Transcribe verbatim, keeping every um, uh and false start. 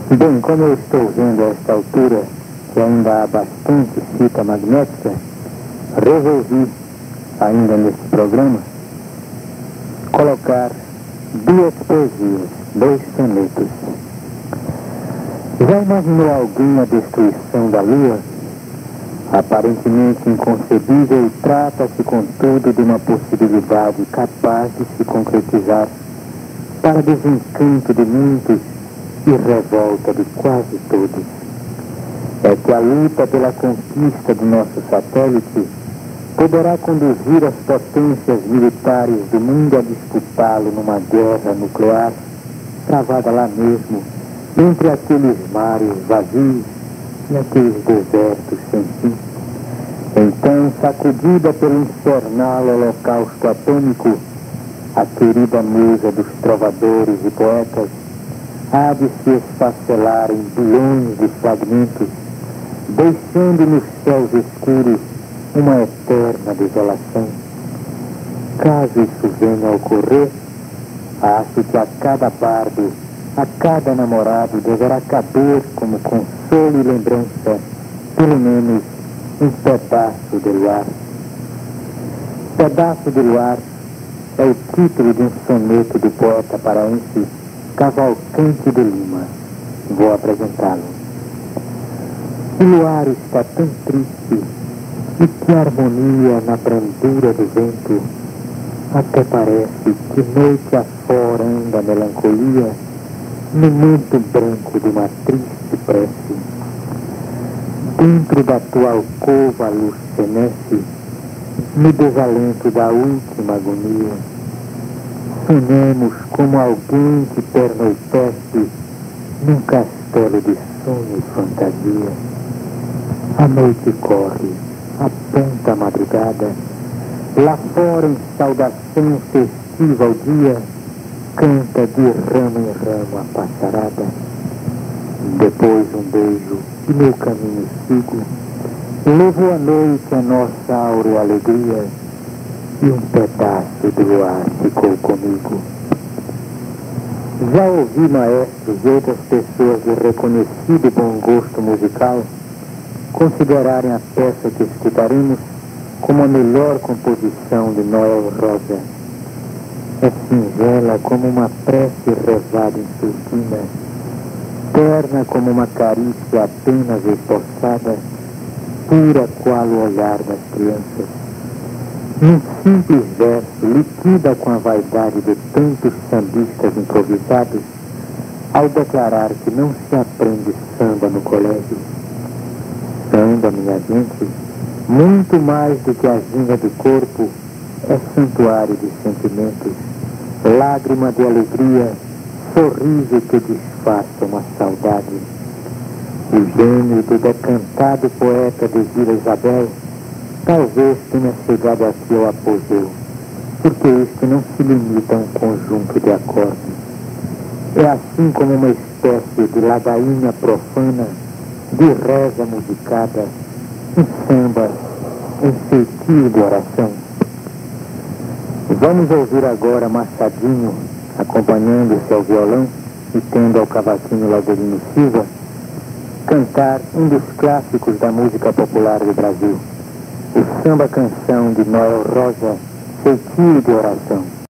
Bem, como eu estou vendo a esta altura que ainda há bastante fita magnética, resolvi, ainda nesse programa, colocar duas poesias, dois sonetos. Já imaginou alguém a destruição da Lua? Aparentemente inconcebível, trata-se, contudo, de uma possibilidade capaz de se concretizar para desencanto de muitos e revolta de quase todos. É que a luta pela conquista do nosso satélite poderá conduzir as potências militares do mundo a disputá-lo numa guerra nuclear travada lá mesmo, entre aqueles mares vazios e aqueles desertos sem fim. Então, sacudida pelo infernal holocausto atômico, a querida musa dos trovadores e poetas há de se esfacelar em bilhões de fragmentos, deixando nos céus escuros uma eterna desolação. Caso isso venha a ocorrer, acho que a cada bardo, a cada namorado deverá caber como consolo e lembrança, pelo menos um pedaço de luar. Pedaço de luar é o título de um soneto do poeta paraense Cavalcante de Lima. Vou apresentá-lo. O luar está tão triste e que harmonia na brandura do vento, até parece que noite afora anda a melancolia no manto branco de uma triste prece. Dentro da tua alcova a luz fenece no desalento da última agonia. Sonhamos como alguém que pernoitece num castelo de sonho e fantasia. A noite corre, aponta a madrugada, lá fora em saudação festiva ao dia, canta de ramo em ramo a passarada. Depois um beijo e meu caminho sigo, levou a noite a nossa áurea alegria, e um pedaço do luar ficou comigo. Já ouvi maestros e outras pessoas de reconhecido bom gosto musical considerarem a peça que escutaremos como a melhor composição de Noel Rosa. É singela como uma prece rezada em surdina, terna como uma carícia apenas esboçada, pura qual o olhar das crianças. Num simples verso, liquida com a vaidade de tantos sambistas improvisados, ao declarar que não se aprende samba no colégio. Samba, minha gente, muito mais do que a ginga do corpo, é santuário de sentimentos, lágrima de alegria, sorriso que disfarça uma saudade. O gênio do decantado poeta de Vila Isabel talvez tenha chegado aqui ao apogeu, porque este não se limita a um conjunto de acordes. É assim como uma espécie de ladainha profana, de reza musicada, um samba, um feitio de oração. Vamos ouvir agora Machadinho, acompanhando-se ao violão e tendo ao cavaquinho Laudelino Silva, cantar um dos clássicos da música popular do Brasil, o samba-canção de Noel Rosa, Feitio de Oração.